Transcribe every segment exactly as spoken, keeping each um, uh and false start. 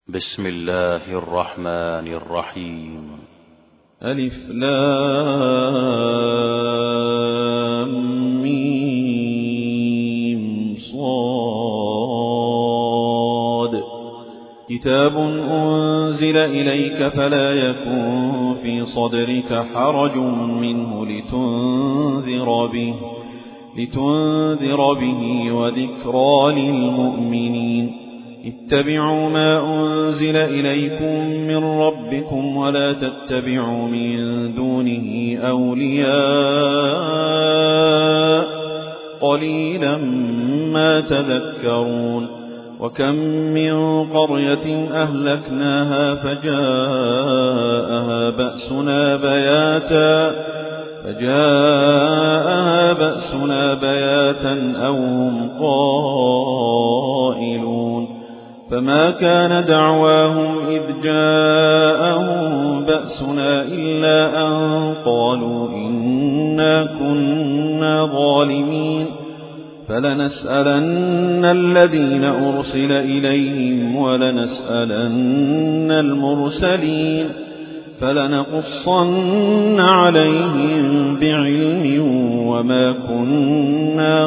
بسم الله الرحمن الرحيم. ألف لام ميم صاد. كتاب أنزل إليك فلا يكن في صدرك حرج منه لتنذر به لتنذر به وذكرى للمؤمنين. اتبعوا ما أنزل إليكم من ربكم ولا تتبعوا من دونه أولياء قليلا ما تذكرون. وكم من قرية أهلكناها فجاءها بأسنا بياتا فجاءها بأسنا بياتا أو هم قائلون. فما كان دعواهم إذ جاءهم بأسنا إلا أن قالوا إنا كنا ظالمين. فلنسألن الذين أرسل إليهم ولنسألن المرسلين فلنقصن عليهم بعلم وما كنا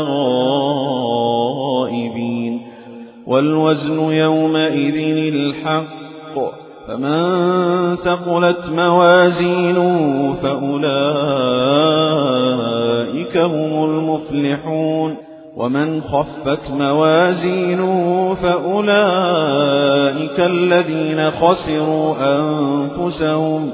غائبين. والوزن يومئذ الحق فمن ثقلت موازينه فأولئك هم المفلحون. ومن خفت موازينه فأولئك الذين خسروا أنفسهم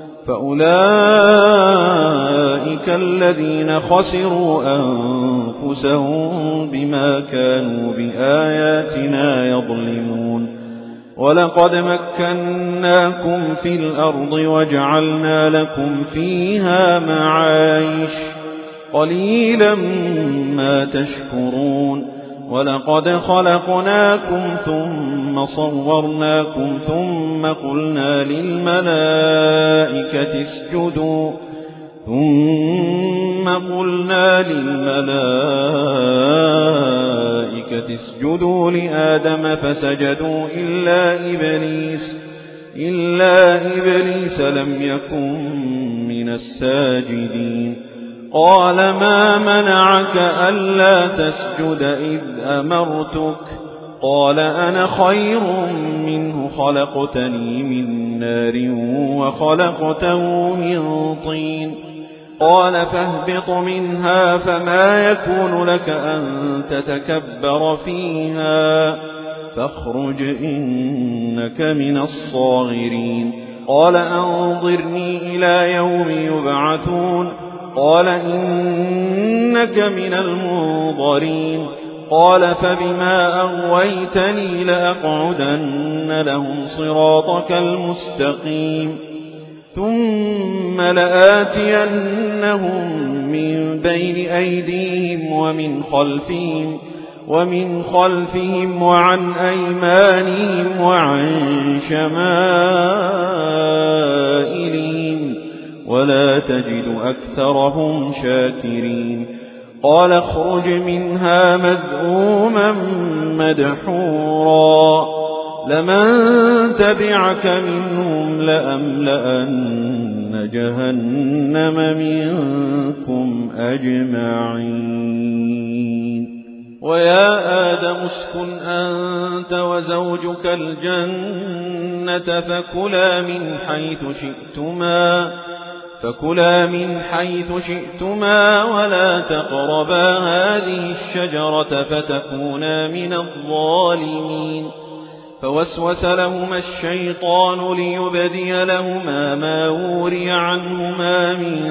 فأولئك الذين خسروا أنفسهم بما كانوا بآياتنا يظلمون. ولقد مكناكم في الأرض وجعلنا لكم فيها معايش قليلا ما تشكرون. ولقد خلقناكم ثم صورناكم ثم قلنا للملائكة اسجدوا ثم قلنا للملائكة اسجدوا لآدم فسجدوا إلا إبليس إلا إبليس لم يكن من الساجدين. قال ما منعك ألا تسجد إذ أمرتك قال أنا خير منه خلقتني من نار وخلقته من طين. قال فاهبط منها فما يكون لك أن تتكبر فيها فاخرج إنك من الصاغرين. قال أنظرني إلى يوم يبعثون قال إنك من المنظرين. قال فبما أغويتني لأقعدن لهم صراطك المستقيم ثم لآتينهم من بين أيديهم ومن خلفهم ومن خلفهم وعن أيمانهم وعن شمائلهم ولا تجد أكثرهم شاكرين. قال اخرج منها مذءوما مدحورا لمن تبعك منهم لأملأن جهنم منكم أجمعين. ويا آدم اسكن أنت وزوجك الجنة فكلا من حيث شئتما فكلا من حيث شئتما ولا تقربا هذه الشجرة فتكونا من الظالمين. فوسوس لهما الشيطان ليبدي لهما ما وري عنهما من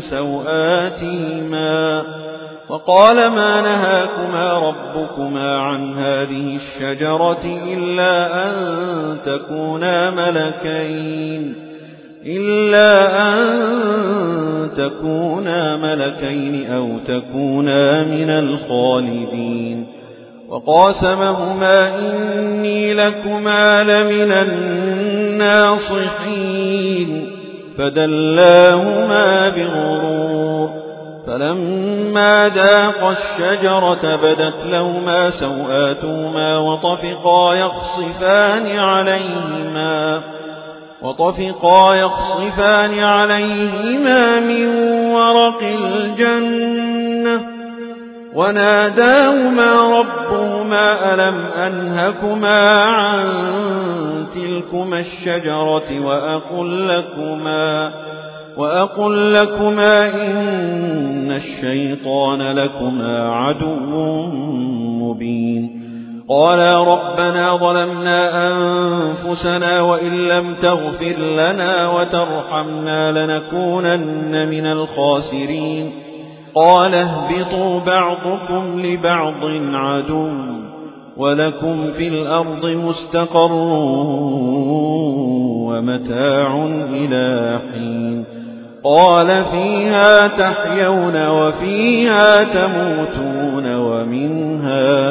سوآتهما وقال ما نهاكما ربكما عن هذه الشجرة إلا أن تكونا ملكين إلا أن تكونا ملكين أو تكونا من الخالدين. وقاسمهما إني لكما لمن الناصحين فدلاهما بغرور فلما ذاقا الشجرة بدت لهما سوآتهما وطفقا يخصفان عليهما وطفقا يخصفان عليهما من ورق الجنة وناداهما ربهما ألم أنهكما عن تلكما الشجرة وأقل لكما وأقل لكما إن الشيطان لكما عدو مبين قالا ربنا ظلمنا أنفسنا وإن لم تغفر لنا وترحمنا لنكونن من الخاسرين قال اهبطوا بعضكم لبعض عدو ولكم في الأرض مستقر ومتاع إلى حين قال فيها تحيون وفيها تموتون ومنها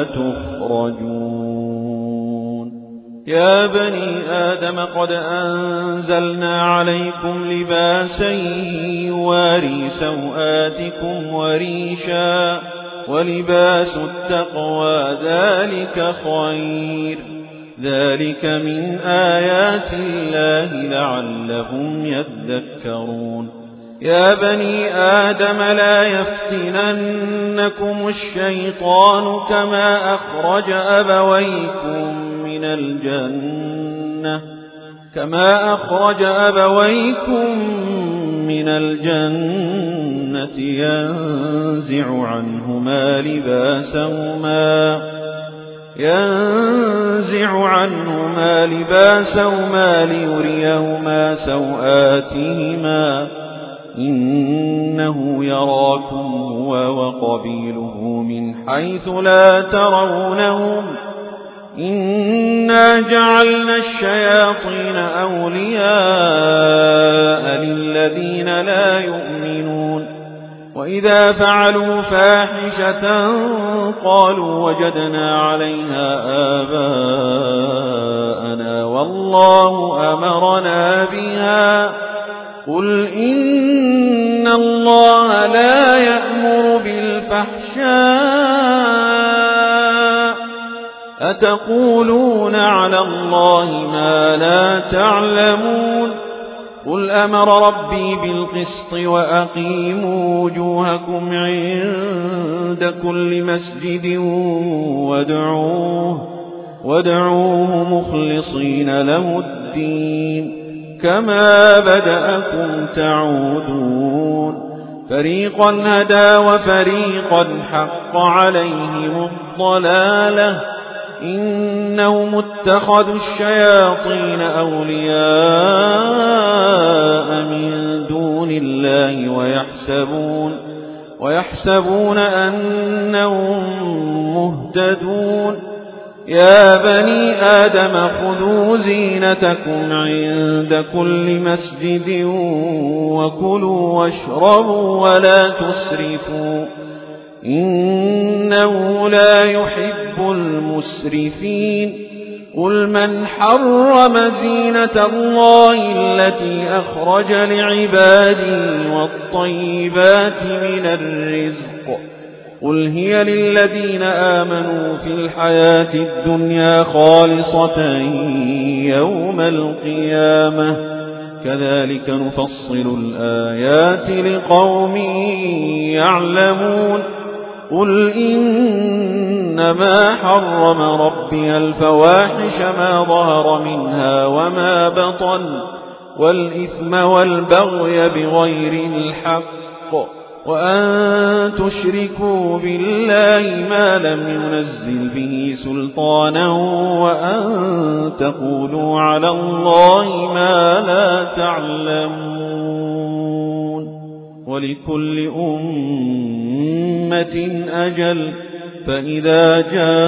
تخرجون يا بني آدم قد أنزلنا عليكم لباسا يواري سوآتكم وريشا ولباس التقوى ذلك خير ذلك من آيات الله لعلهم يذكرون يا بني آدم لا يفتننكم الشيطان كما أخرج أبويكم من الجنة كما أخرج أبويكم من الجنة ينزع عنهما لباسهما ينزع عنهما لباسهما ليريهما سوآتهما إنه يراكم هو وقبيله من حيث لا ترونهم إنا جعلنا الشياطين أولياء للذين لا يؤمنون وإذا فعلوا فاحشة قالوا وجدنا عليها آباءنا والله أمرنا بها قل إن الله لا يأمر بالفحشاء أتقولون على الله ما لا تعلمون قل أمر ربي بالقسط وأقيموا وجوهكم عند كل مسجد وادعوه, وادعوه مخلصين له الدين كما بدأكم تعودون فريقا هدى وفريقا حق عليهم الضلالة إنهم اتخذوا الشياطين أولياء من دون الله ويحسبون, ويحسبون أنهم مهتدون يا بني آدم خذوا زينتكم عند كل مسجد وكلوا واشربوا ولا تسرفوا إنه لا يحب المسرفين قل من حرم زينة الله التي أخرج لعباده والطيبات من الرزق قل هي للذين آمنوا في الحياة الدنيا خالصة يوم القيامة كذلك نفصل الآيات لقوم يعلمون قل إنما حرم ربي الفواحش ما ظهر منها وما بطن والإثم والبغي بغير الحق وأن تشركوا بالله ما لم ينزل به سلطانا وأن تقولوا على الله ما لا تعلمون ولكل أمة أجل فإذا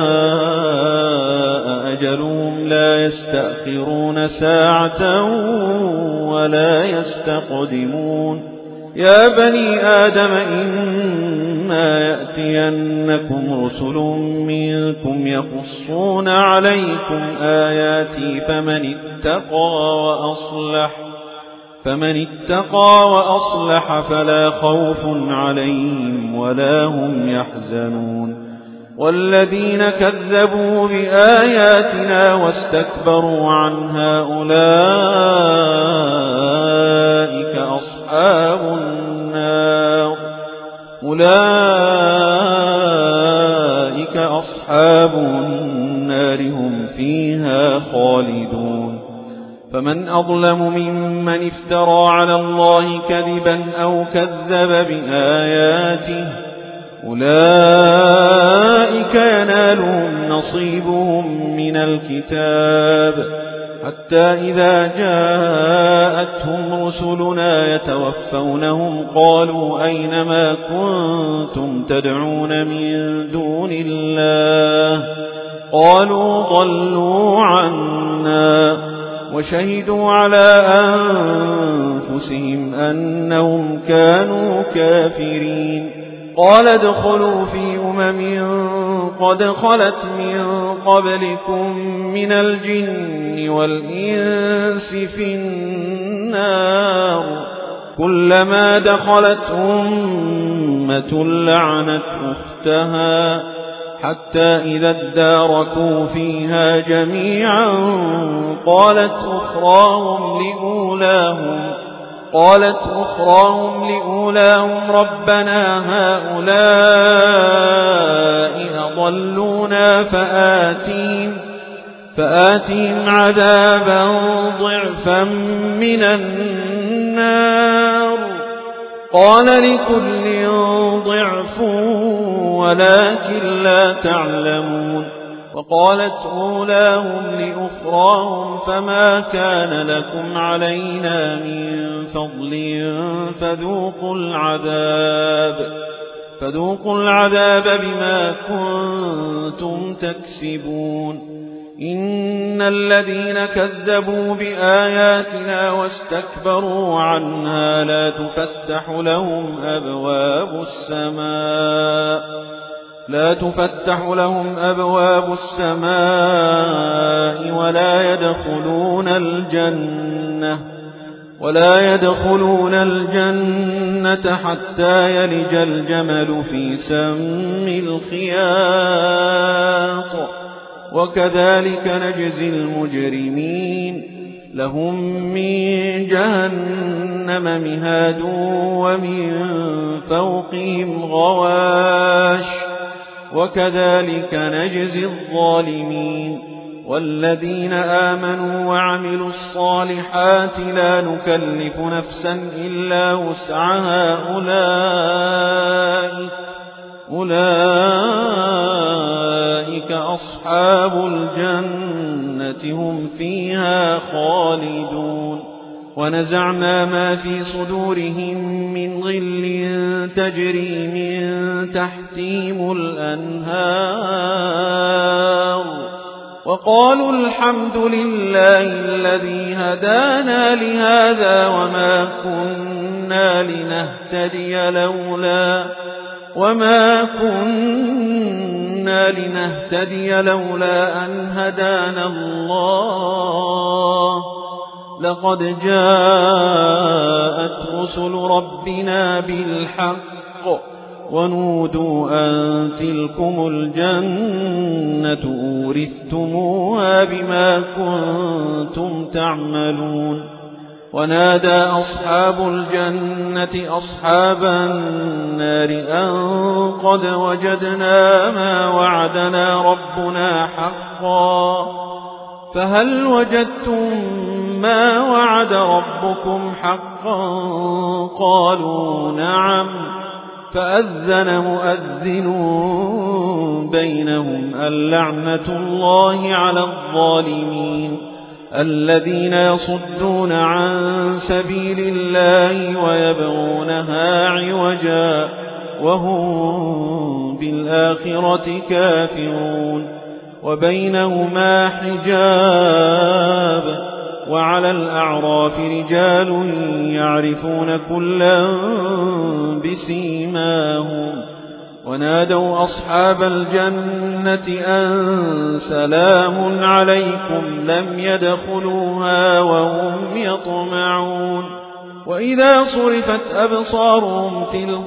جاء أجلهم لا يستأخرون ساعة ولا يستقدمون يا بني آدم إما يأتينكم رسل منكم يقصون عليكم آياتي فمن اتقى وأصلح فمن اتقى وأصلح فلا خوف عليهم ولا هم يحزنون والذين كذبوا بآياتنا واستكبروا عنها أولئك أصحاب النار أولئك أصحاب النار هم فيها خالدون فمن أظلم ممن افترى على الله كذبا أو كذب بآياته أولئك ينالهم نصيبهم من الكتاب حتى إذا جاءتهم رسلنا يتوفونهم قالوا أين ما كنتم تدعون من دون الله قالوا ضلوا عنا وشهدوا على أنفسهم أنهم كانوا كافرين قال ادخلوا في أمم قد خلت من قبلكم من الجن والإنس في النار كلما دخلت أمة لعنت أختها حتى إذا اداركوا فيها جميعا قالت أخراهم لأولاهم قالت أخراهم لأولاهم ربنا هؤلاء أضلونا فآتهم فآتهم عذابا ضعفا من النار قال لكل ضعف ولكن لا تعلمون وقالت أولاهم لأخراهم فما كان لكم علينا من فضل فذوقوا العذاب فذوقوا العذاب بما كنتم تكسبون إن الذين كذبوا بآياتنا واستكبروا عنها لا تفتح لهم أبواب السماء لا تفتح لهم أبواب السماء ولا يدخلون الجنة ولا يدخلون الجنة حتى يلج الجمل في سم الخياط وكذلك نجزي المجرمين لهم من جهنم مهاد ومن فوقهم غواش وكذلك نجزي الظالمين والذين آمنوا وعملوا الصالحات لا نكلف نفسا إلا وسعها أولئك أولئك أصحاب الجنة هم فيها خالدون ونزعنا ما في صدورهم من غل تجري من تحتهم الأنهار وقالوا الحمد لله الذي هدانا لهذا وما كنا لنهتدي لولا وما كنا لنهتدي لولا أن هدانا الله لقد جاءت رسل ربنا بالحق ونودوا أن تلكم الجنة أورثتموها بما كنتم تعملون ونادى أصحاب الجنة أصحاب النار أن قد وجدنا ما وعدنا ربنا حقا فهل وجدتم ما وعد ربكم حقا قالوا نعم فأذن مؤذن بينهم اللعنة الله على الظالمين الذين يصدون عن سبيل الله ويبغونها عوجا وهم بالآخرة كافرون وبينهما حجاب وعلى الأعراف رجال يعرفون كلا بسيماهم ونادوا أصحاب الجنة أن سلام عليكم لم يدخلوها وهم يطمعون وإذا صرفت أبصارهم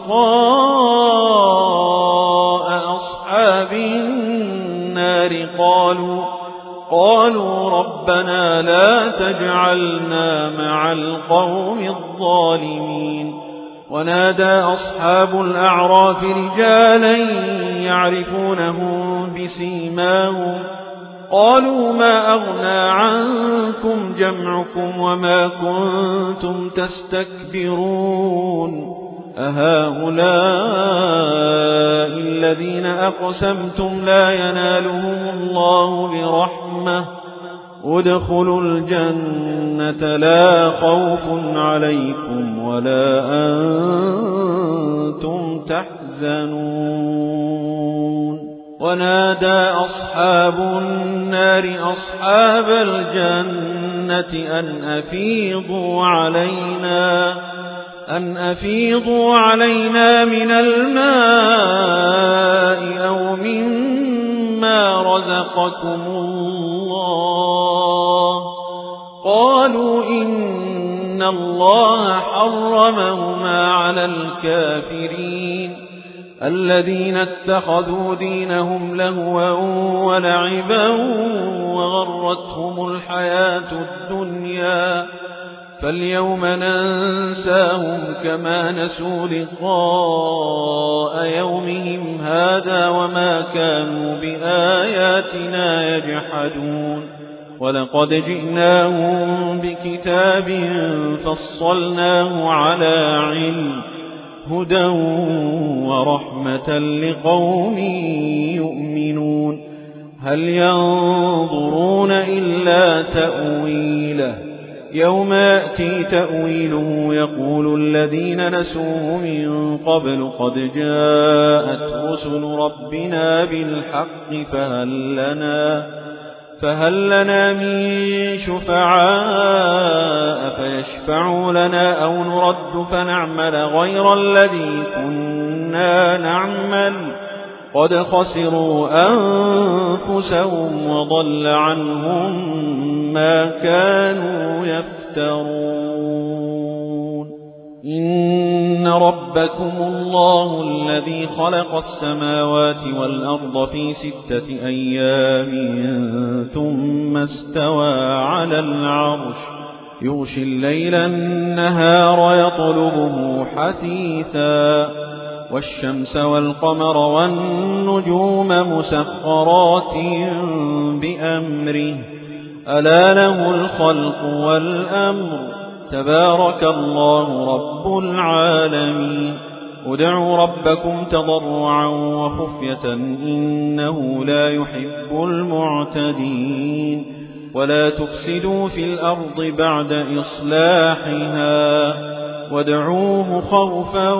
تلقاء أصحاب النار قالوا قالوا ربنا لا تجعلنا مع القوم الظالمين. ونادى أصحاب الأعراف رجالا يعرفونهم بسيماهم قالوا ما أغنى عنكم جمعكم وما كنتم تستكبرون أهؤلاء الذين أقسمتم لا ينالهم الله برحمة ادخلوا الجنة لا خوف عليكم ولا أنتم تحزنون. ونادى أصحاب النار أصحاب الجنة أن أفيضوا علينا أن أفيضوا علينا من الماء أو مما رزقكم الله قالوا إن الله حرمهما على الكافرين الذين اتخذوا دينهم لهوا ولعبا وغرتهم الحياة الدنيا فاليوم ننساهم كما نسوا لقاء يومهم هذا وما كانوا بآياتنا يجحدون. ولقد جئناهم بكتاب فصلناه على علم هدى ورحمة لقوم يؤمنون. هل ينظرون إلا تأويله يوم يأتي تأويله يقول الذين نسوه من قبل قد جاءت رسل ربنا بالحق فهل لنا, فهل لنا من شفعاء فيشفعوا لنا أو نرد فنعمل غير الذي كنا نعمل قد خسروا أنفسهم وضل عنهم ما كانوا يفترون. إن ربكم الله الذي خلق السماوات والأرض في ستة أيام ثم استوى على العرش يغشي الليل النهار يطلبه حثيثا والشمس والقمر والنجوم مسخرات بأمره ألا له الخلق والأمر تبارك الله رب العالمين. ادعوا ربكم تضرعا وخفية إنه لا يحب المعتدين. ولا تفسدوا في الأرض بعد إصلاحها وادعوه خوفا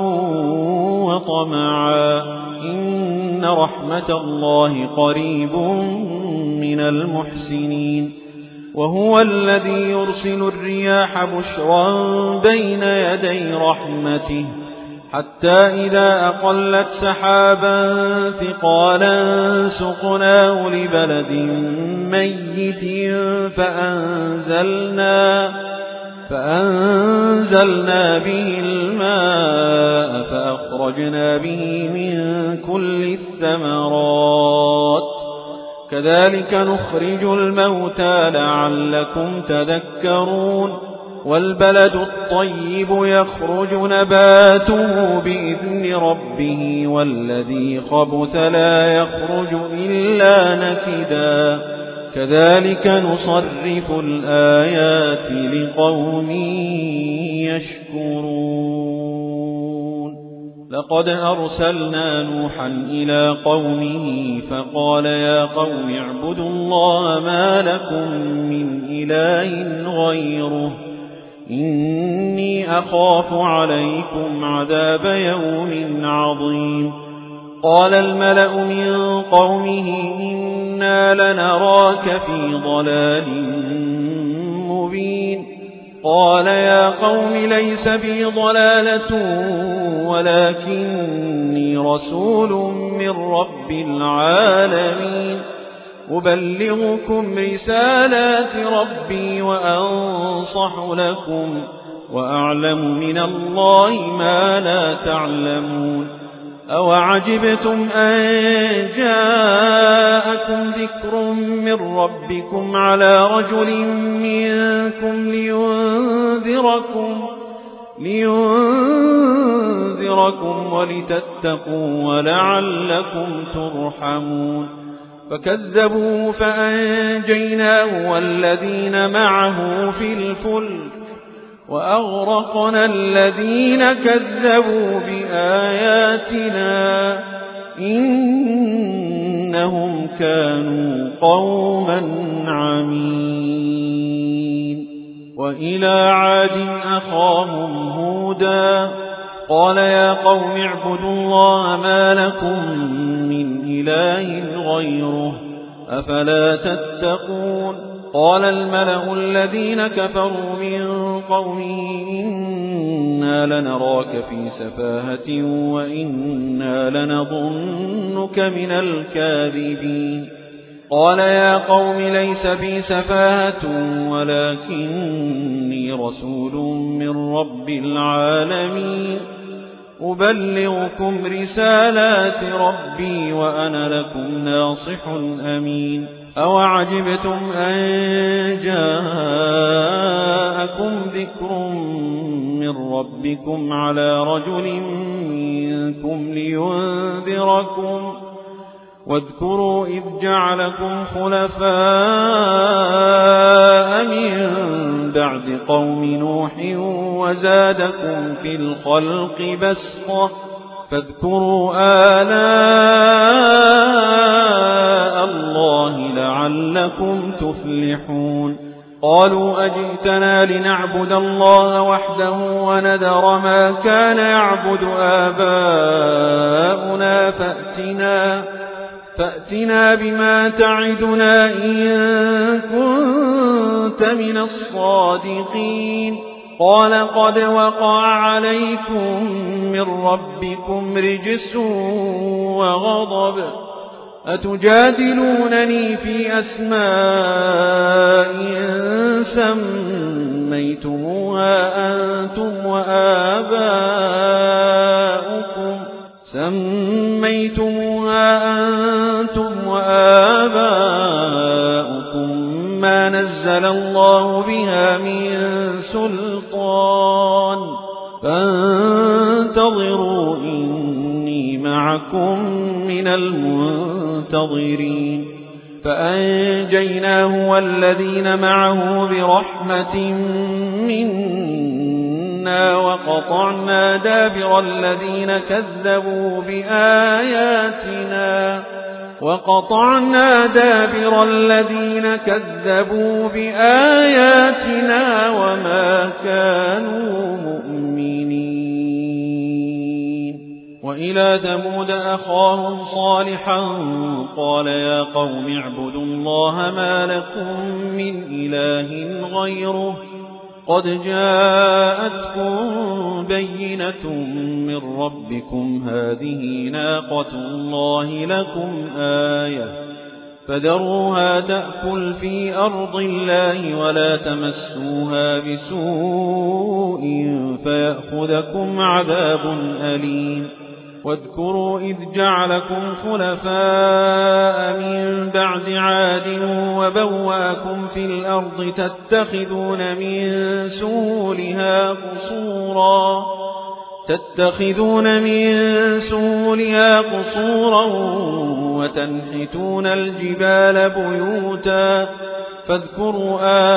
وطمعا إن رحمة الله قريب من المحسنين. وهو الذي يرسل الرياح بشرا بين يدي رحمته حتى إذا أقلت سحابا ثقالا سقناه لبلد ميت فأنزلنا فأنزلنا به الماء فأخرجنا به من كل الثمرات كذلك نخرج الموتى لعلكم تذكرون. والبلد الطيب يخرج نباته بإذن ربه والذي خبث لا يخرج إلا نكدا كذلك نصرف الآيات لقوم يشكرون. لقد أرسلنا نوحا إلى قومه فقال يا قوم اعبدوا الله ما لكم من إله غيره إني أخاف عليكم عذاب يوم عظيم. قال الملأ من قومه إنا لنراك في ضلال مبين. قال يا قوم ليس بي ضلالة ولكني رسول من رب العالمين أبلغكم رسالات ربي وأنصح لكم وأعلم من الله ما لا تعلمون أوعجبتم أن جاءكم ذكر من ربكم على رجل منكم لينذركم لينذركم ولتتقوا ولعلكم ترحمون فكذبوا فأنجيناه والذين معه في الفلك وأغرقنا الذين كذبوا بآياتنا إنهم كانوا قوما عمين وإلى عاد أخاهم هودا قال يا قوم اعبدوا الله ما لكم من إله غيره أفلا تتقون قال الملأ الذين كفروا من قومه إنا لنراك في سفاهة وإنا لنظنك من الكاذبين قال يا قوم ليس بي سفاهة ولكني رسول من رب العالمين أبلغكم رسالات ربي وأنا لكم ناصح أمين أوعجبتم أن جاءكم ذكر من ربكم على رجل منكم لينذركم واذكروا إذ جعلكم خلفاء من بعد قوم نوح وزادكم في الخلق بسطة فاذكروا آلاء الله لعلكم تفلحون قالوا أجئتنا لنعبد الله وحده ونذر ما كان يعبد آباؤنا فأتنا فأتنا بما تعدنا إن كنت من الصادقين قال قد وقع عليكم من ربكم رجس وغضب أتجادلونني في أسماء سميتموها أنتم وآباؤكم سميتموها أنتم وآباؤكم ما نزل الله بها من سلطان فانتظروا إني معكم من المنتظرين فأنجيناه والذين معه برحمة منا وقطعنا دابر الذين كذبوا بآياتنا وقطعنا دابر الذين كذبوا بآياتنا وما كانوا مؤمنين وإلى ثمود أخاهم صالحا قال يا قوم اعبدوا الله ما لكم من إله غيره قد جاءتكم بينة من ربكم هذه ناقة الله لكم آية فذروها تأكل في أرض الله ولا تمسوها بسوء فيأخذكم عذاب أليم واذكروا إذ جعلكم خلفاء من بعد عاد وبواكم في الأرض تتخذون من سهولها قصورا تتخذون من سهولها قصورا وتنحتون الجبال بيوتا فاذكروا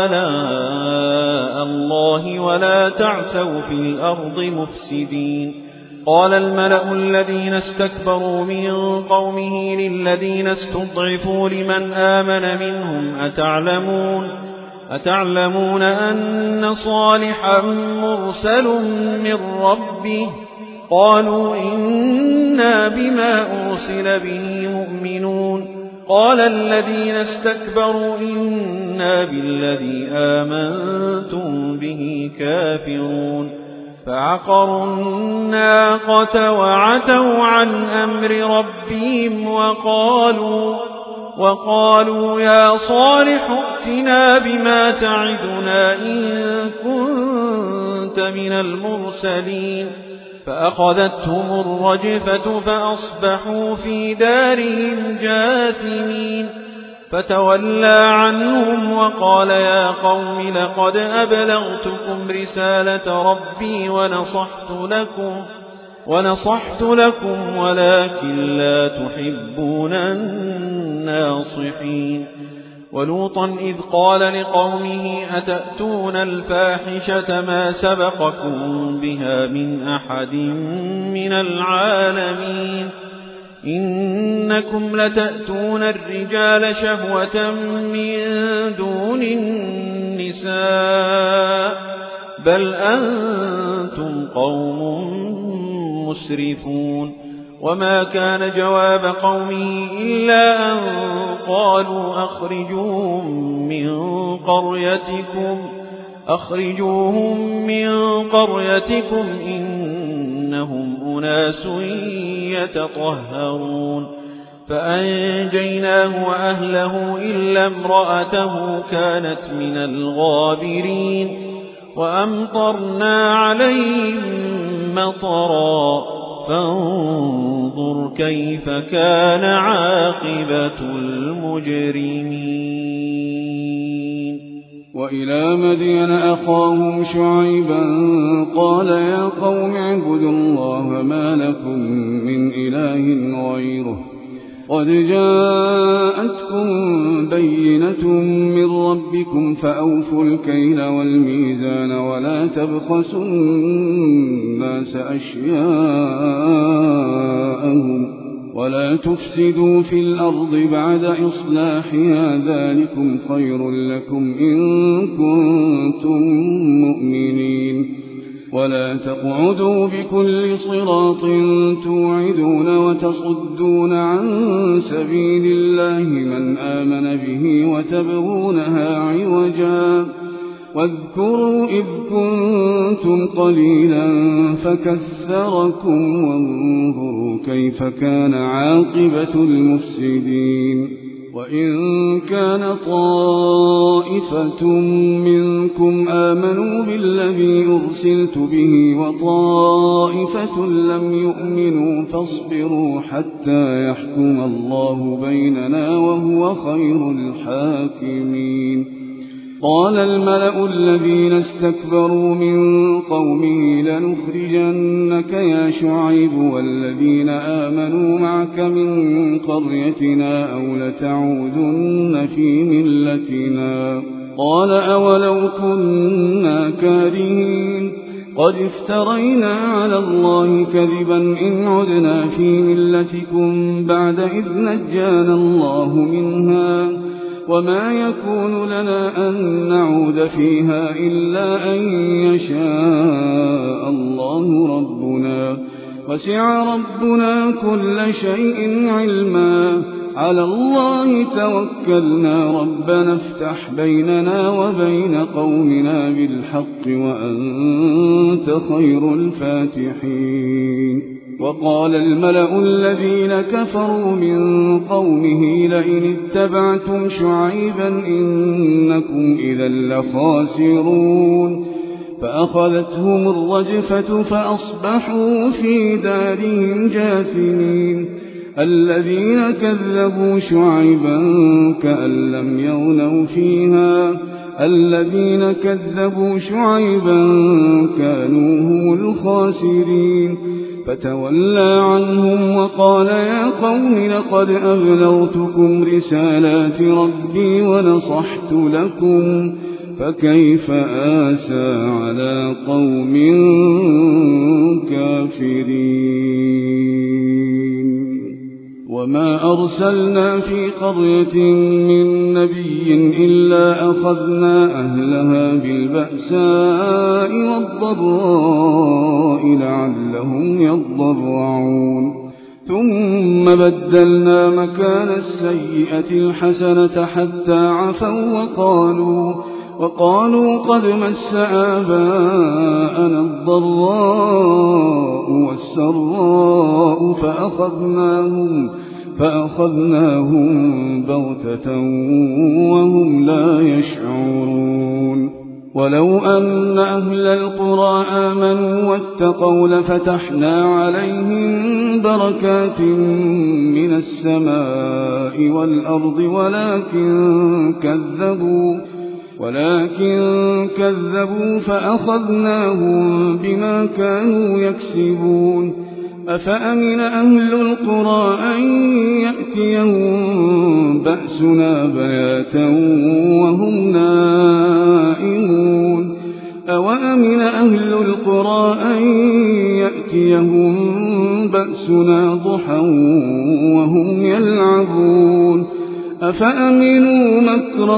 آلاء الله ولا تعثوا في الأرض مفسدين قال الملأ الذين استكبروا من قومه للذين استضعفوا لمن آمن منهم أتعلمون أتعلمون أن صالحا مرسل من ربه قالوا إنا بما أرسل به مؤمنون قال الذين استكبروا إنا بالذي آمنتم به كافرون فعقروا الناقة وعتوا عن أمر ربهم وقالوا وقالوا يا صالح ائتنا بما تعدنا إن كنت كنت من المرسلين فأخذتهم الرجفة فأصبحوا في دارهم جاثمين فتولى عنهم وقال يا قوم لقد أبلغتكم رسالة ربي ونصحت لكم ونصحت لكم ولكن لا تحبون الناصحين. ولوطا إذ قال لقومه أتأتون الفاحشة ما سبقكم بها من أحد من العالمين إنكم لتأتون الرجال شهوة من دون النساء بل أنتم قوم مسرفون. وما كان جواب قومه إلا أن قالوا أخرجوهم من قريتكم أخرجوهم من قريتكم إنهم أناس يتطهرون فأنجيناه وأهله إلا امرأته كانت من الغابرين وأمطرنا عليهم مطرا فانظر كيف كان عاقبة المجرمين. وإلى مدين أخاهم شعيبا قال يا قوم اعبدوا الله ما لكم من إله غيره قد جاءتكم بينة من ربكم فأوفوا الكيل والميزان ولا تبخسوا الناس أشياءهم ولا تفسدوا في الأرض بعد إصلاحها ذلكم خير لكم إن كنتم مؤمنين ولا تقعدوا بكل صراط توعدون وتصدون عن سبيل الله من آمن به وتبغونها عوجا واذكروا إذ كنتم قليلا فكثركم وانظروا كيف كان عاقبة المفسدين. وإن كان طائفة منكم آمنوا بالذي أرسلت به وطائفة لم يؤمنوا فاصبروا حتى يحكم الله بيننا وهو خير الحاكمين. قال الملأ الذين استكبروا من قومه لنخرجنك يا شعيب والذين آمنوا معك من قريتنا أو لتعودن في ملتنا قال أولو كنا كارهين قد افترينا على الله كذبا إن عدنا في ملتكم بعد إذ نجانا الله منها وما يكون لنا أن نعود فيها إلا أن يشاء الله ربنا وسع ربنا كل شيء علما على الله توكلنا ربنا افتح بيننا وبين قومنا بالحق وأنت خير الفاتحين. وقال الملأ الذين كفروا من قومه لئن اتبعتم شعيبا إنكم إذا لخاسرون فأخذتهم الرجفة فأصبحوا في دارهم جاثمين. الذين كذبوا شعيبا كأن لم يغنوا فيها الذين كذبوا شعيبا كانوا هم الخاسرين فتولى عنهم وقال يا قوم لقد أبلغتكم رسالات ربي ونصحت لكم فكيف آسى على قوم كافرين. وما أرسلنا في قرية من نبي إلا أخذنا أهلها بالبأساء والضراء لعلهم يضرعون ثم بدلنا مكان السيئة الحسنة حتى عفوا وقالوا وقالوا قد مس آباءنا الضراء والسراء فأخذناهم فأخذناهم بغتة وهم لا يشعرون. ولو أن أهل القرى آمنوا واتقوا لفتحنا عليهم بركات من السماء والأرض ولكن كذبوا ولكن كذبوا فأخذناهم بما كانوا يكسبون أفأمن أهل القرى أن يأتيهم بأسنا بياتا وهم نائمون أوأمن أهل القرى أن يأتيهم بأسنا ضحى وهم يلعبون أفأمنوا مكر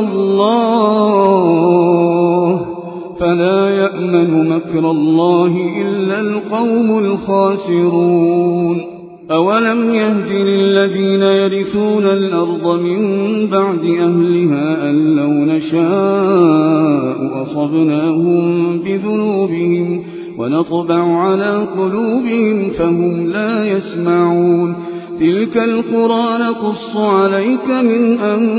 الله فلا يأمن مكر الله إلا القوم الخاسرون أولم يهد للذين يرثون الأرض من بعد أهلها أن لو نشاء أصبناهم بذنوبهم ونطبع على قلوبهم فهم لا يسمعون تلك القرى نقص عليك من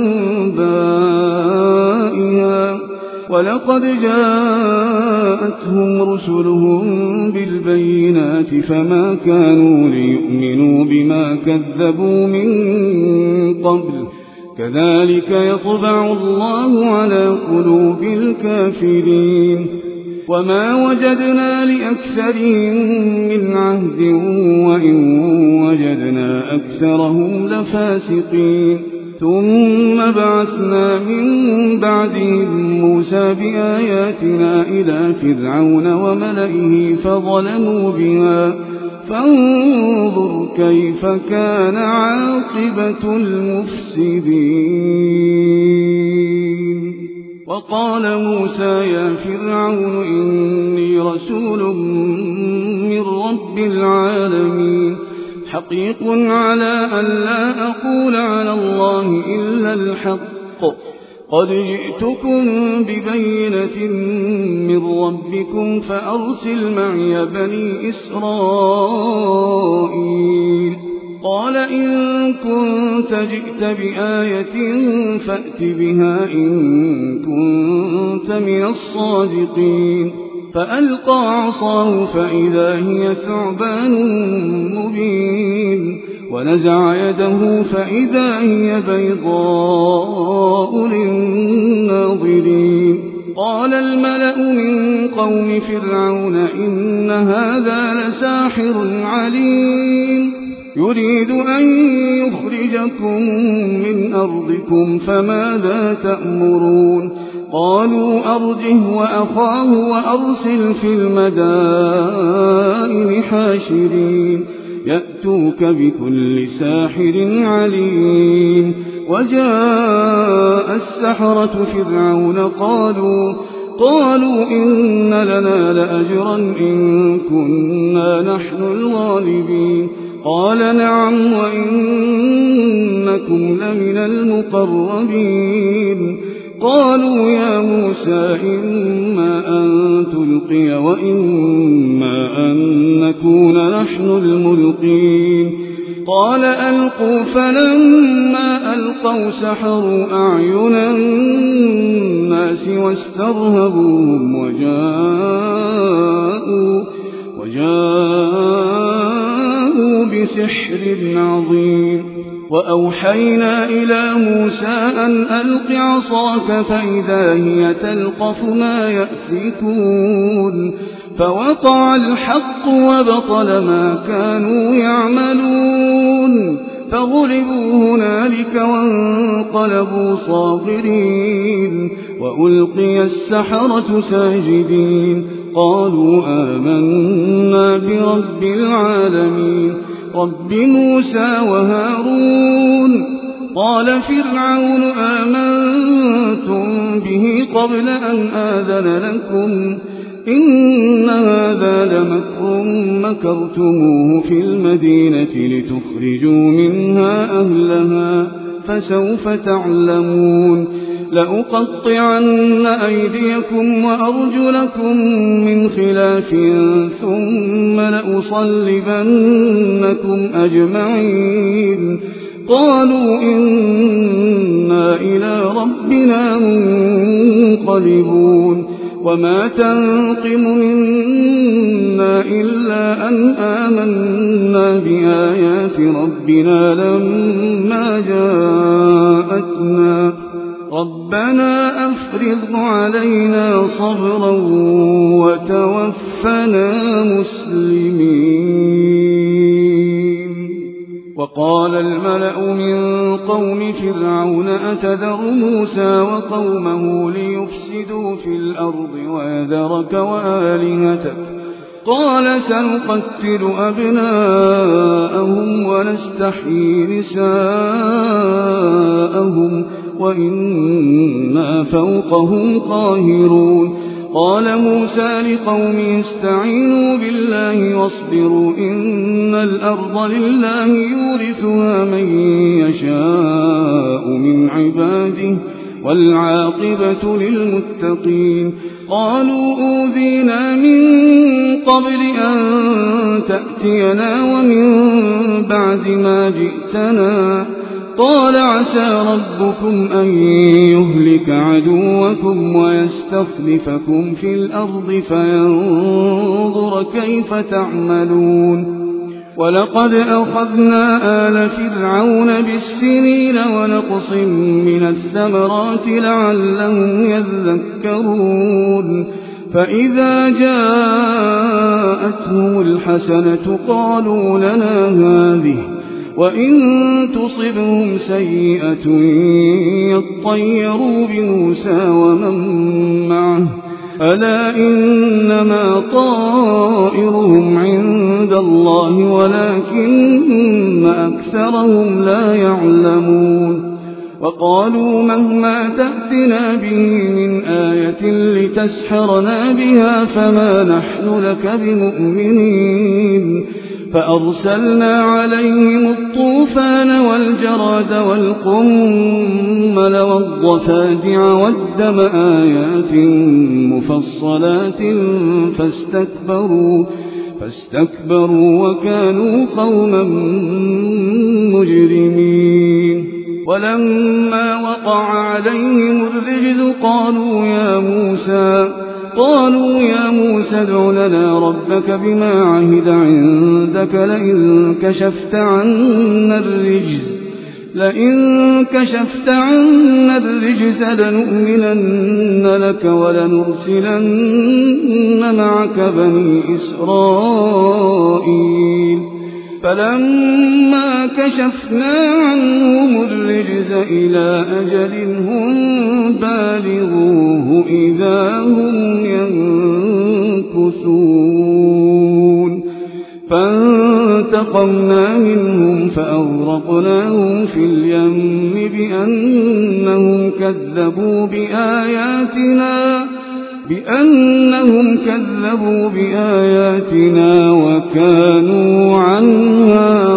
أنبائها ولقد جاءتهم رسلهم بالبينات فما كانوا ليؤمنوا بما كذبوا من قبل كذلك يطبع الله على قلوب الكافرين وما وجدنا لأكثرهم من عهد وإن وجدنا أكثرهم لفاسقين ثم بعثنا من بعدهم موسى بآياتنا إلى فرعون وملئه فظلموا بها فانظر كيف كان عاقبة المفسدين وقال موسى يا فرعون إني رسول من رب العالمين حقيق على أن لا أقول على الله إلا الحق قد جئتكم ببينة من ربكم فأرسل معي بني إسرائيل قال إن كنت جئت بآية فأت بها إن كنت من الصادقين فألقى عصاه فإذا هي ثعبان مبين ونزع يده فإذا هي بيضاء للناظرين قال الملأ من قوم فرعون إن هذا لساحر عليم يريد أن يخرجكم من أرضكم فماذا تأمرون قالوا أرجه وأخاه وأرسل في المدائن حاشرين يأتوك بكل ساحر عليم وجاء السحرة فرعون قالوا قالوا إن لنا لأجرا إن كنا نحن الغالبين قال نعم وإنكم لمن المقربين قالوا يا موسى إما أن تلقي وإما أن نكون نحن الملقين قال ألقوا فلما ألقوا سحروا أعين الناس واسترهبوهم وجاءوا وجاءوا بسحر عظيم وأوحينا إلى موسى أن ألق عصاك فإذا هي تلقف ما يأفكون فوقع الحق وبطل ما كانوا يعملون فغلبوا هنالك وانقلبوا صاغرين وألقي السحرة ساجدين قالوا آمنا برب العالمين رب موسى وهارون قال فرعون آمنتم به قبل أن آذن لكم إن هذا لمكر مكرتموه في المدينة لتخرجوا منها أهلها فسوف تعلمون لأقطعن أيديكم وأرجلكم من خلاف ثم لأصلبنكم أجمعين قالوا إنا إلى ربنا منقلبون وما تنقم منا إلا أن آمنا بآيات ربنا لما جاءتنا ربنا أفرض علينا صبرا وتوفنا مسلمين. وقال الملأ من قوم فرعون أتذر موسى وقومه ليفسدوا في الأرض ويذرك وآلهتك قال سنقتل أبناءهم ونستحيي نساءهم وإنا فوقهم قاهرون. قال موسى لقومه استعينوا بالله واصبروا إن الأرض لله يورثها من يشاء من عباده والعاقبة للمتقين. قالوا أوذينا من قبل أن تأتينا ومن بعد ما جئتنا قال عسى ربكم أن يهلك عدوكم ويستخلفكم في الأرض فينظر كيف تعملون. ولقد أخذنا آل فرعون بالسنين ونقص من الثمرات لعلهم يذكرون. فإذا جاءتهم الحسنة قالوا لنا هذه وإن تصبهم سيئة يطيروا بموسى ومن معه ألا إنما طائرهم عند الله ولكن أكثرهم لا يعلمون. وقالوا مهما تأتنا به من آية لتسحرنا بها فما نحن لك بمؤمنين. فأرسلنا عليهم الطوفان والجراد والقمل والضفادع والدم آيات مفصلات فاستكبروا, فاستكبروا وكانوا قوما مجرمين. ولما وقع عليهم الرجز قالوا يا موسى قالوا يا موسى ادع لنا ربك بما عهد عندك لئن كشفت عنا الرجز لئن كشفت عنا الرجز لنؤمنن لك ولنرسلن معك بني إسرائيل. فلما كشفنا عنهم الرجز إلى أجل هم بالغوه إذا هم ينكثون. فانتقمنا منهم فأغرقناهم في اليم بأنهم كذبوا بآياتنا بأنهم كذبوا بآياتنا وكانوا عنها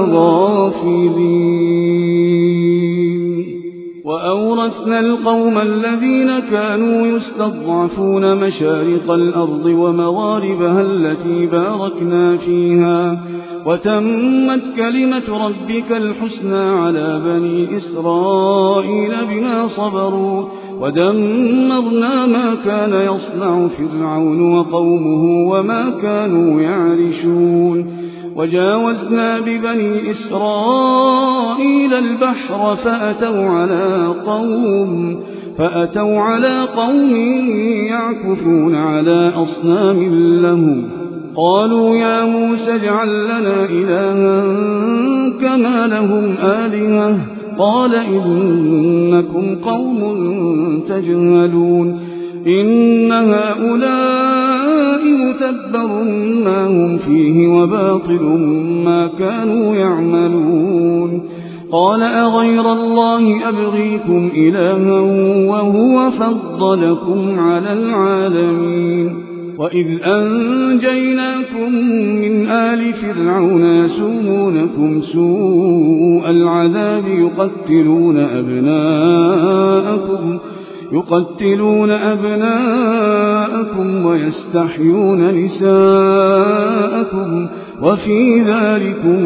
غافلين. وأورثنا القوم الذين كانوا يستضعفون مشارق الأرض ومغاربها التي باركنا فيها وتمت كلمة ربك الحسنى على بني إسرائيل بما صبروا ودمرنا ما كان يصنع فرعون وقومه وما كانوا يعرشون. وجاوزنا ببني إسرائيل البحر فأتوا على قوم فأتوا على قوم يعكفون على أصنام لهم قالوا يا موسى اجعل لنا إلها كما لهم آلهة قال إنكم قوم تجهلون. إن هؤلاء متبر ما هم فيه وباطل ما كانوا يعملون. قال أغير الله أبغيكم إلها وهو فضلكم على العالمين. وإذ أنجيناكم من آل فرعون يسومونكم سوء العذاب يقتلون أبناءكم يقتلون أبناءكم ويستحيون نساءكم وفي ذلكم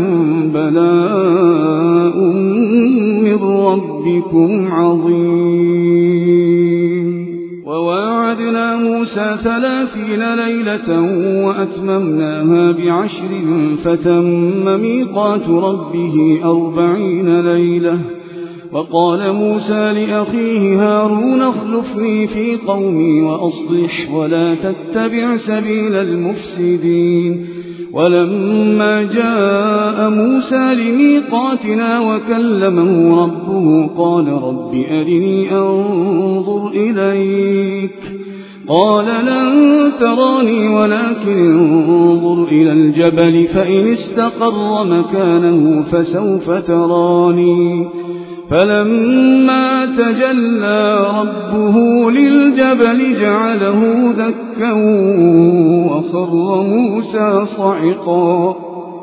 بلاء من ربكم عظيم. وواعدنا موسى ثلاثين ليلة وأتممناها بعشر فتم ميقات ربه أربعين ليلة. وقال موسى لأخيه هارون اخلفني في قومي وأصلح ولا تتبع سبيل المفسدين. ولما جاء موسى لميقاتنا وكلمه ربه قال رب أرني أنظر إليك. قال لن تراني ولكن انظر إلى الجبل فإن استقر مكانه فسوف تراني. فلما تجلى ربه للجبل جعله دكا وخر موسى صعقا.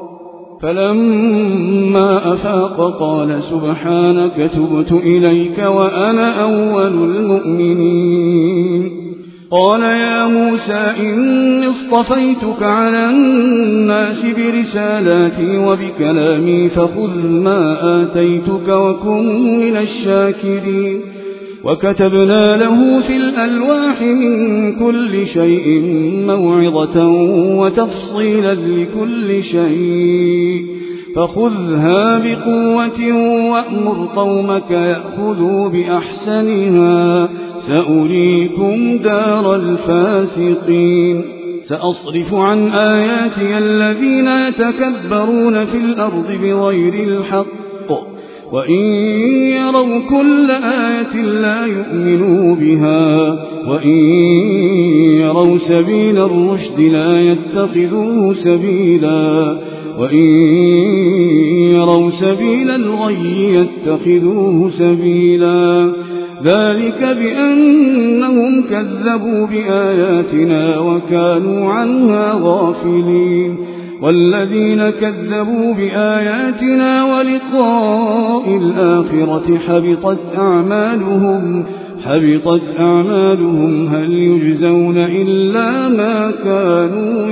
فلما أفاق قال سبحانك تبت إليك وأنا أول المؤمنين. قال يا موسى إني اصطفيتك على الناس برسالاتي وبكلامي فخذ ما آتيتك وكن من الشاكرين. وكتبنا له في الألواح من كل شيء موعظة وتفصيلا لكل شيء فخذها بقوة وأمر قومك يأخذوا بأحسنها سأريكم دار الفاسقين. سأصرف عن آياتي الذين يتكبرون في الأرض بغير الحق وإن يروا كل آية لا يؤمنوا بها وإن يروا سبيل الرشد لا يتخذوه سبيلا وإن يروا سبيل الغي يتخذوه سبيلا. ذلك بأنهم كذبوا بآياتنا وكانوا عنها غافلين. والذين كذبوا بآياتنا ولقاء الآخرة حبطت أعمالهم حبطت أعمالهم هل يجزون إلا ما كانوا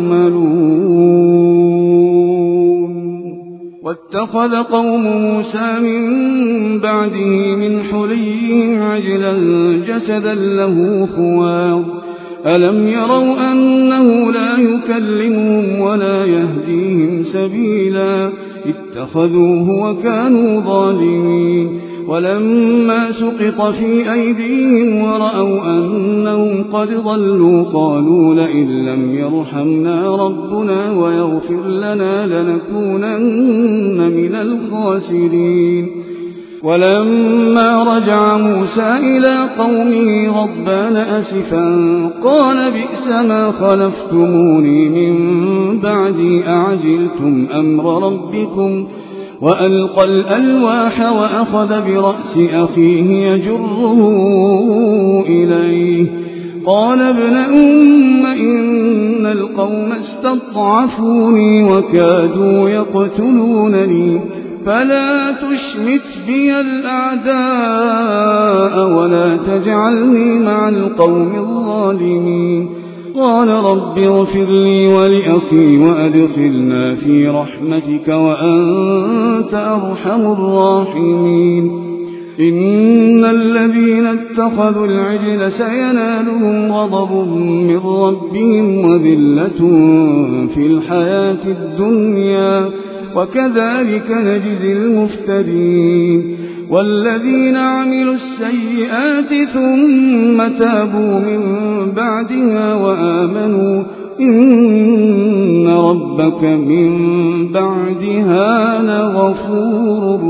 يعملون. واتخذ قوم موسى من بعده من حليهم عجلا جسدا له خوار ألم يروا أنه لا يكلمهم ولا يهديهم سبيلا اتخذوه وكانوا ظالمين. ولما سقط في أيديهم ورأوا أنهم قد ضلوا قالوا لئن لم يرحمنا ربنا ويغفر لنا لنكونن من الخاسرين. ولما رجع موسى إلى قومه غضبان أسفا قال بئس ما خلفتموني من بعدي أعجلتم أمر ربكم وألقى الألواح وأخذ برأس أخيه يجره إليه قال ابن أم إن القوم استضعفوني وكادوا يقتلونني فلا تشمت بي الأعداء ولا تجعلني مع القوم الظالمين. قال رب اغفر لي ولأخي وأدخلنا في رحمتك وأنت أرحم الراحمين. إن الذين اتخذوا العجل سينالهم غضب من ربهم وذلة في الحياة الدنيا وكذلك نجزي المفترين. والذين عملوا السيئات ثم تابوا من بعدها وآمنوا إن ربك من بعدها لغفور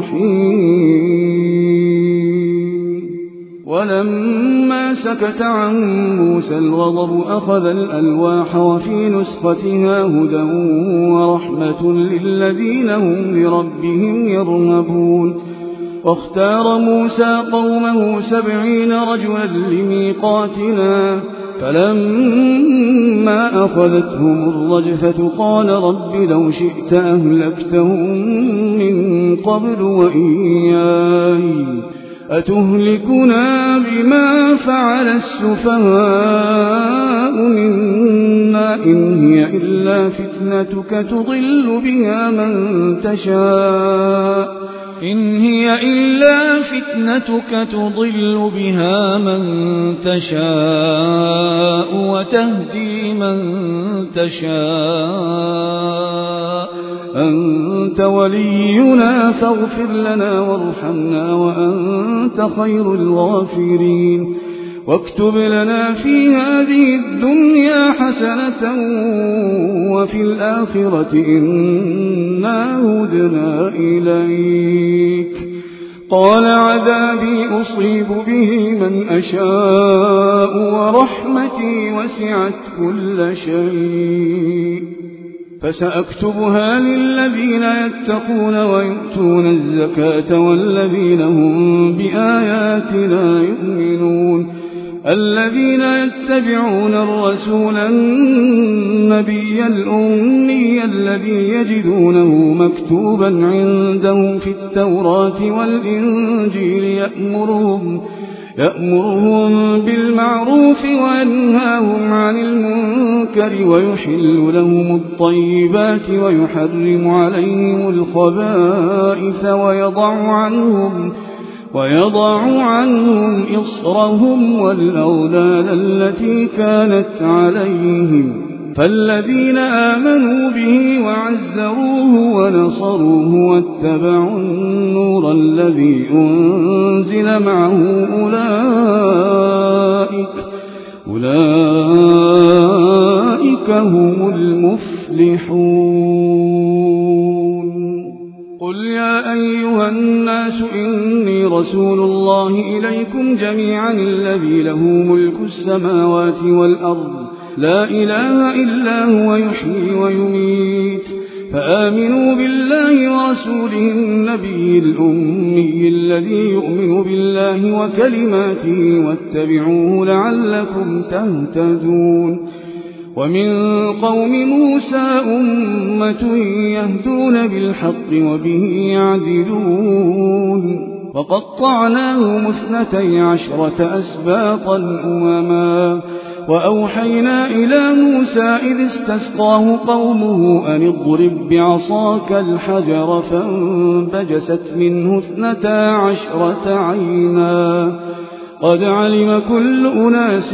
رحيم. ولما سكت عن موسى الغضب أخذ الألواح وفي نسختها هدى ورحمة للذين هم لربهم يرهبون. واختار موسى قومه سبعين رجلا لميقاتنا فلما أخذتهم الرجفة قال رب لو شئت أهلكتهم من قبل وإياي أتهلكنا بما فعل السفهاء منا إن هي إلا فتنتك تضل بها من تشاء إن هي إلا فتنتك تضل بها من تشاء وتهدي من تشاء أنت ولينا فاغفر لنا وارحمنا وأنت خير الغافرين واكتب لنا في هذه الدنيا حسنة وفي الآخرة إنا هدنا إليك قال عذابي أصيب به من أشاء ورحمتي وسعت كل شيء فسأكتبها للذين يتقون ويؤتون الزكاة والذين هم بآياتنا يؤمنون الذين يتبعون الرسول النبي الأمي الذي يجدونه مكتوبا عندهم في التوراة والإنجيل يأمرهم يأمرهم بالمعروف وينهاهم عن المنكر ويحل لهم الطيبات ويحرم عليهم الخبائث ويضع عنهم ويضع عنهم إصرهم والأغلال التي كانت عليهم فالذين آمنوا به وعزروه ونصروه واتبعوا النور الذي أنزل معه أولئك أولئك هم المفلحون قل يا أيها الناس إني رسول الله إليكم جميعا الذي له ملك السماوات والأرض لا إله إلا هو يحيي ويميت فآمنوا بالله ورسوله النبي الأمي الذي يؤمن بالله وكلماته واتبعوه لعلكم تهتدون ومن قوم موسى أمة يهدون بالحق وبه يعدلون وقطعناهم اثنتي عشرة أسباطا أمما وأوحينا إلى موسى إذ استسقاه قومه أن اضرب بعصاك الحجر فانبجست منه اثنتا عشرة عينا قد علم كل أناس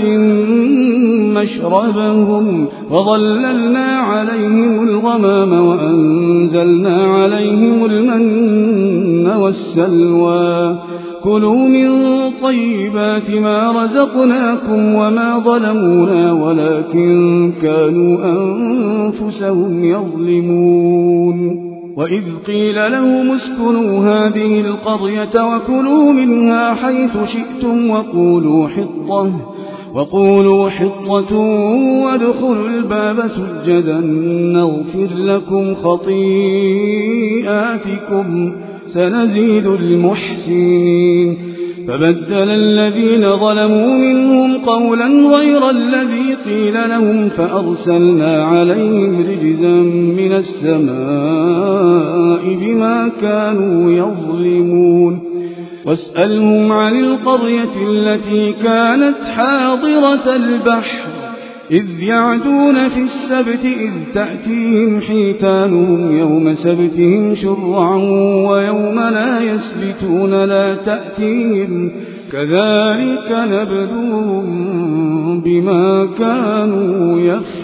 مشربهم وظللنا عليهم الغمام وأنزلنا عليهم المن والسلوى كلوا من طيبات ما رزقناكم وما ظلمونا ولكن كانوا أنفسهم يظلمون وإذ قيل لهم اسكنوا هذه القرية وكلوا منها حيث شئتم وقولوا حطة وقولوا حطة وادخلوا الباب سجدا نغفر لكم خطيئاتكم سنزيد المحسنين فبدل الذين ظلموا منهم قولا غير الذي قيل لهم فأرسلنا عليهم رجزا من السماء بما كانوا يظلمون واسألهم عن القرية التي كانت حاضرة البحر إذ يعدون في السبت إذ تأتيهم حيتانهم يوم سبتهم شرعا ويوم لا يسبتون لا تأتيهم كذلك نبلوهم بما كانوا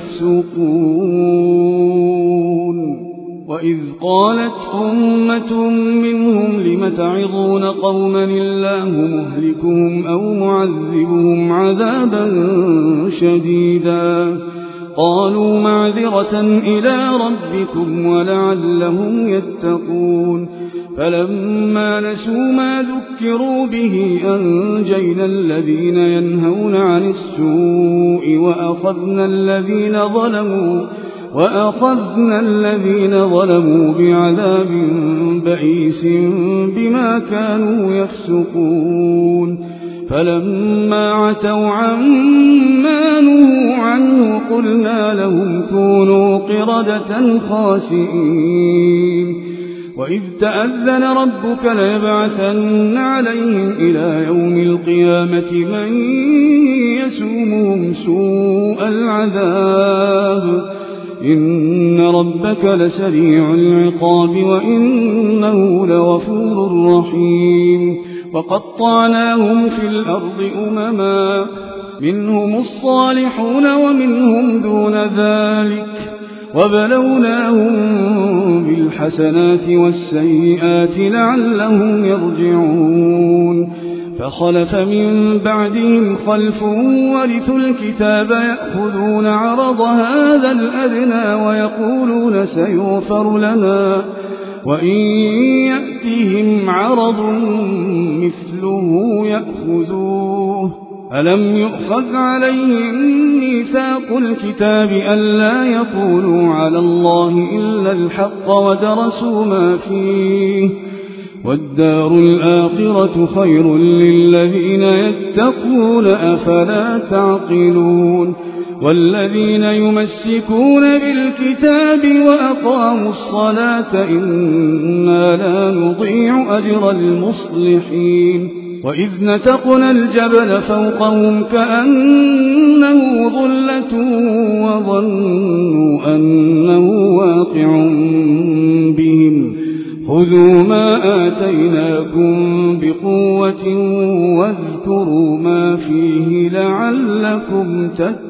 يفسقون وإذ قالت أمة منهم لم تعظون قوما الله مهلكهم أو معذبهم عذابا شديدا قالوا معذرة إلى ربكم ولعلهم يتقون فلما نسوا ما ذكروا به أنجينا الذين ينهون عن السوء وأخذنا الذين ظلموا وأخذنا الذين ظلموا بعذاب بئيس بما كانوا يفسقون فلما عتوا عما نهوا عنه قلنا لهم كونوا قردة خاسئين وإذ تأذن ربك ليبعثن عليهم إلى يوم القيامة من يسومهم سوء العذاب إن ربك لسريع العقاب وإنه لغفور رحيم وقطعناهم في الأرض أمما منهم الصالحون ومنهم دون ذلك وبلوناهم بالحسنات والسيئات لعلهم يرجعون فخلف من بعدهم خلف ورثوا الكتاب يأخذون عرض هذا الأدنى ويقولون سيغفر لنا وإن يأتهم عرض مثله يأخذوه ألم يؤخذ عليهم ميثاق الكتاب ألا يقولوا على الله إلا الحق ودرسوا ما فيه والدار الآخرة خير للذين يتقون أفلا تعقلون والذين يمسكون بالكتاب وأقاموا الصلاة إنا لا نضيع أجر المصلحين وإذ نتقنا الجبل فوقهم كأنه ظلة وظنوا أنه واقع بهم خذوا ما آتيناكم بقوة واذكروا ما فيه لعلكم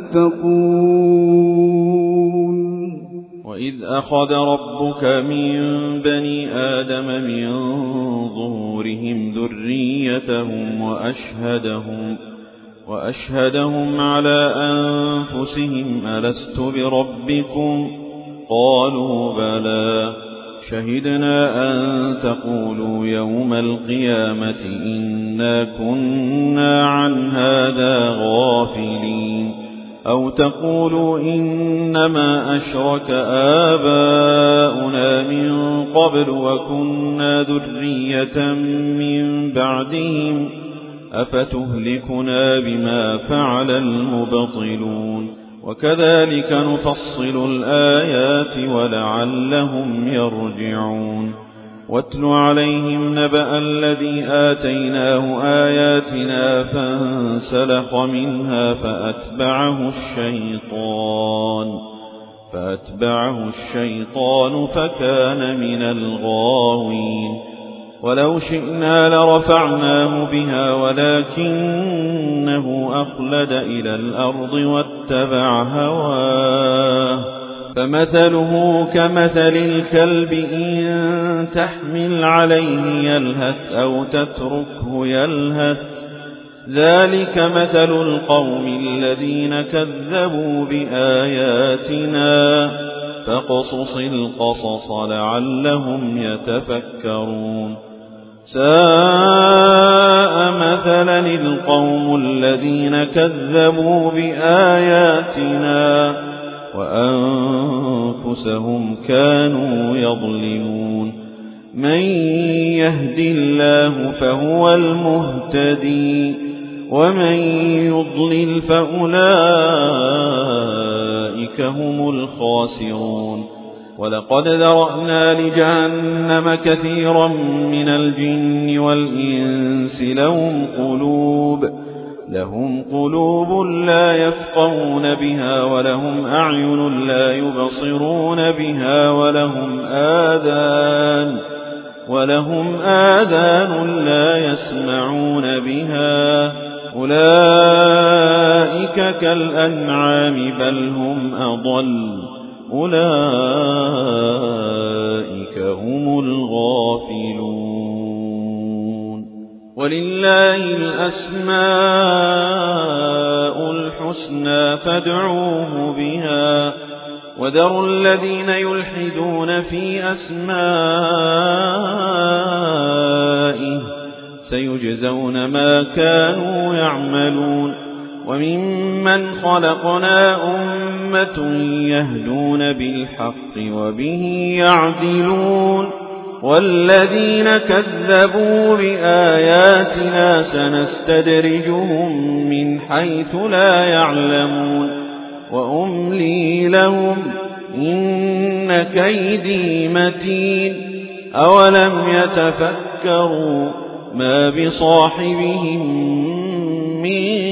تتقون وإذ أخذ ربك من بني آدم من ظهورهم ذريتهم وأشهدهم, وأشهدهم على أنفسهم ألست بربكم قالوا بلى شهدنا أن تقولوا يوم القيامة إنا كنا عن هذا غافلين أو تقولوا إنما أشرك آباؤنا من قبل وكنا ذرية من بعدهم أفتهلكنا بما فعل المبطلون وكذلك نفصل الآيات ولعلهم يرجعون واتل عليهم نبأ الذي آتيناه آياتنا فانسلخ منها فأتبعه الشيطان فأتبعه الشيطان فكان من الغاوين ولو شئنا لرفعناه بها ولكنه أخلد إلى الأرض واتبع هواه فمثله كمثل الكلب إن تحمل عليه يلهث أو تتركه يلهث ذلك مثل القوم الذين كذبوا بآياتنا فاقصص القصص لعلهم يتفكرون ساء مثلا القوم الذين كذبوا بآياتنا وأنفسهم كانوا يظلمون من يهد الله فهو المهتدي ومن يضلل فأولئك هم الخاسرون ولقد ذرأنا لجهنم كثيرا من الجن والإنس لهم قلوب لهم قلوب لا يفقهون بها ولهم أعين لا يبصرون بها ولهم آذان ولهم آذان لا يسمعون بها أولئك كالأنعام بل هم أضل أولئك هم الغافلون ولله الأسماء الحسنى فادعوه بها وذروا الذين يلحدون في أسمائه سيجزون ما كانوا يعملون وممن خلقنا أمة يهدون بالحق وبه يعدلون والذين كذبوا بآياتنا سنستدرجهم من حيث لا يعلمون وأملي لهم إن كيدي متين أولم يتفكروا ما بصاحبهم من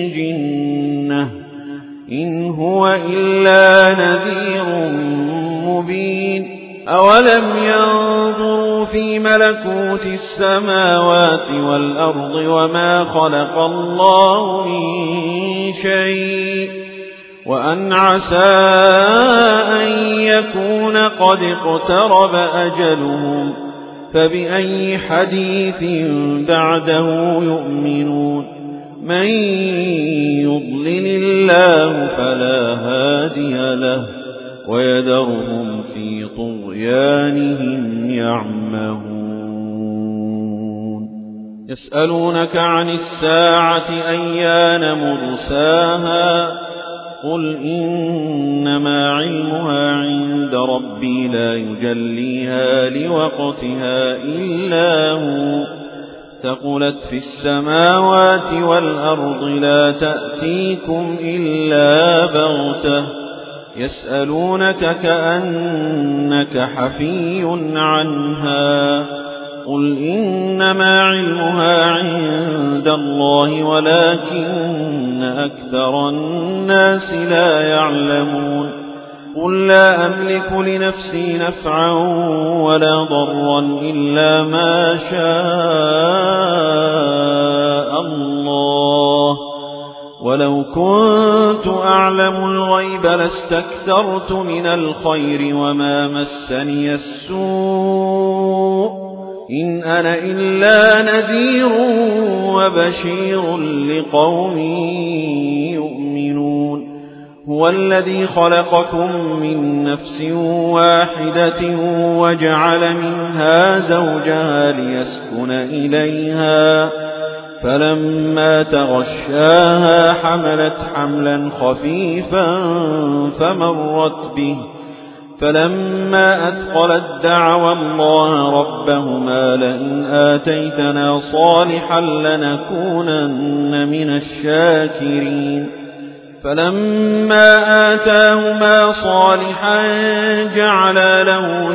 جنة إن هو إلا نذير مبين أولم ينظروا في ملكوت السماوات والأرض وما خلق الله من شيء وأن عسى أن يكون قد اقترب أجلهم فبأي حديث بعده يؤمنون من يضلل الله فلا هادي له ويذرهم في طغيانهم يعمهون يسألونك عن الساعة أيان مرساها قل إنما علمها عند ربي لا يجليها لوقتها إلا هو ثقلت في السماوات والأرض لا تأتيكم إلا بغتة يسألونك كأنك حفي عنها قل إنما علمها عند الله ولكن أكثر الناس لا يعلمون قل لا أملك لنفسي نفعا ولا ضرا إلا ما شاء الله ولو كنت أعلم الغيب لاستكثرت من الخير وما مسني السوء إن أنا إلا نذير وبشير لقوم يؤمنون هو الذي خلقكم من نفس واحدة وجعل منها زوجها ليسكن إليها فلما تغشاها حملت حملا خفيفا فمرت به فلما أثقلت دعوا الله ربهما لئن آتيتنا صالحا لنكونن من الشاكرين فلما آتاهما صالحا جعلا له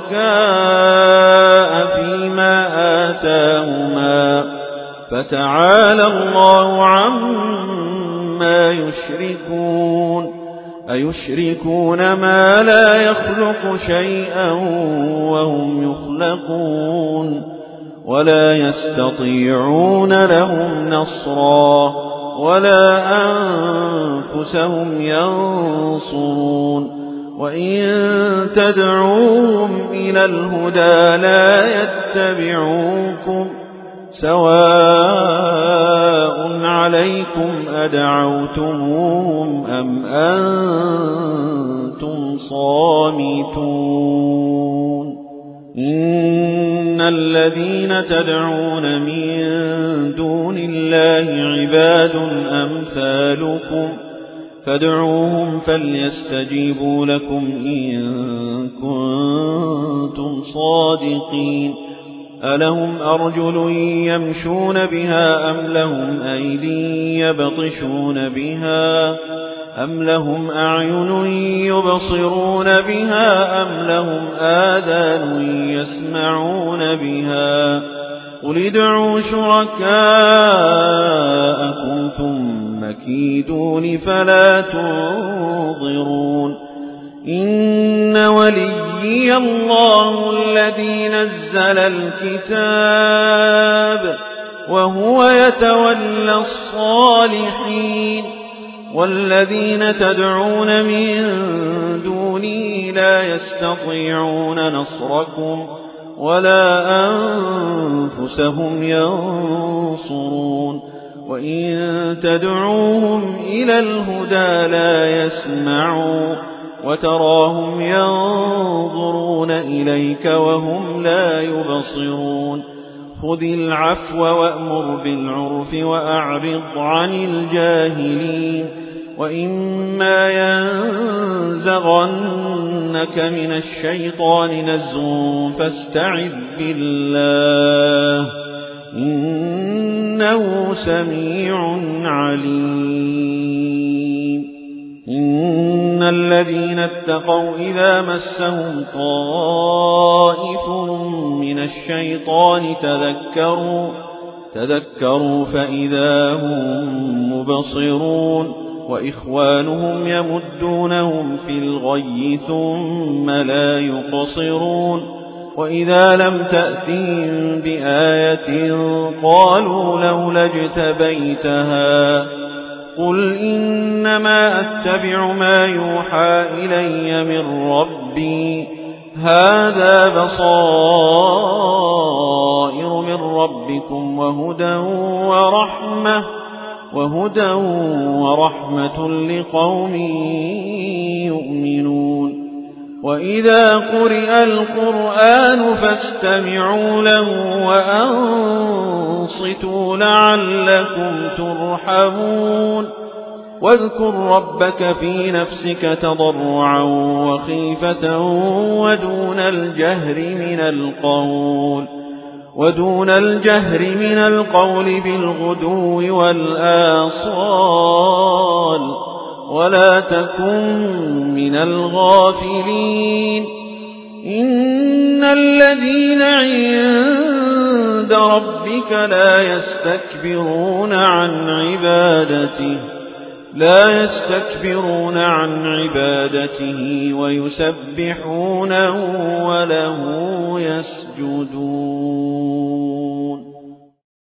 شركاء فيما آتاهما فتعالى الله عما يشركون أيشركون ما لا يخلق شيئا وهم يخلقون ولا يستطيعون لهم نصرا ولا أنفسهم ينصرون وإن تدعوهم إلى الهدى لا يتبعوكم سواء عليكم أدعوتموهم أم أنتم صامتون إن الذين تدعون من دون الله عباد أمثالكم فادعوهم فليستجيبوا لكم إن كنتم صادقين ألهم أرجل يمشون بها أم لهم أيدي يبطشون بها أم لهم أعين يبصرون بها أم لهم آذان يسمعون بها قل ادعوا شركاءكم ثم كيدون فلا تنظرون إن وليي الله الذي نزل الكتاب وهو يتولى الصالحين والذين تدعون من دونه لا يستطيعون نصركم ولا أنفسهم ينصرون وإن تدعوهم إلى الهدى لا يسمعوا وتراهم ينظرون إليك وهم لا يبصرون خذ العفو وأمر بالعرف وأعرض عن الجاهلين وإما ينزغنك من الشيطان نزغ فاستعذ بالله إنه سميع عليم إن الذين اتقوا إذا مسهم طائف من الشيطان تذكروا تذكروا فإذا هم مبصرون وإخوانهم يمدونهم في الغي ثم لا يقصرون وإذا لم تأتهم بآية قالوا لولا اجتبيتها قل إنما أتبع ما يوحى إلي من ربي هذا بصائر من ربكم وهدى ورحمة وهدى ورحمة لقوم يؤمنون وإذا قرئ القرآن فاستمعوا له وأنصتوا لعلكم ترحمون واذكر ربك في نفسك تضرعا وخيفة ودون الجهر من القول ودون الجهر من القول بالغدو والآصال ولا تكن من الغافلين إن الذين عند ربك لا يستكبرون عن عبادته لا يستكبرون عن عبادته ويسبحونه وله يسجدون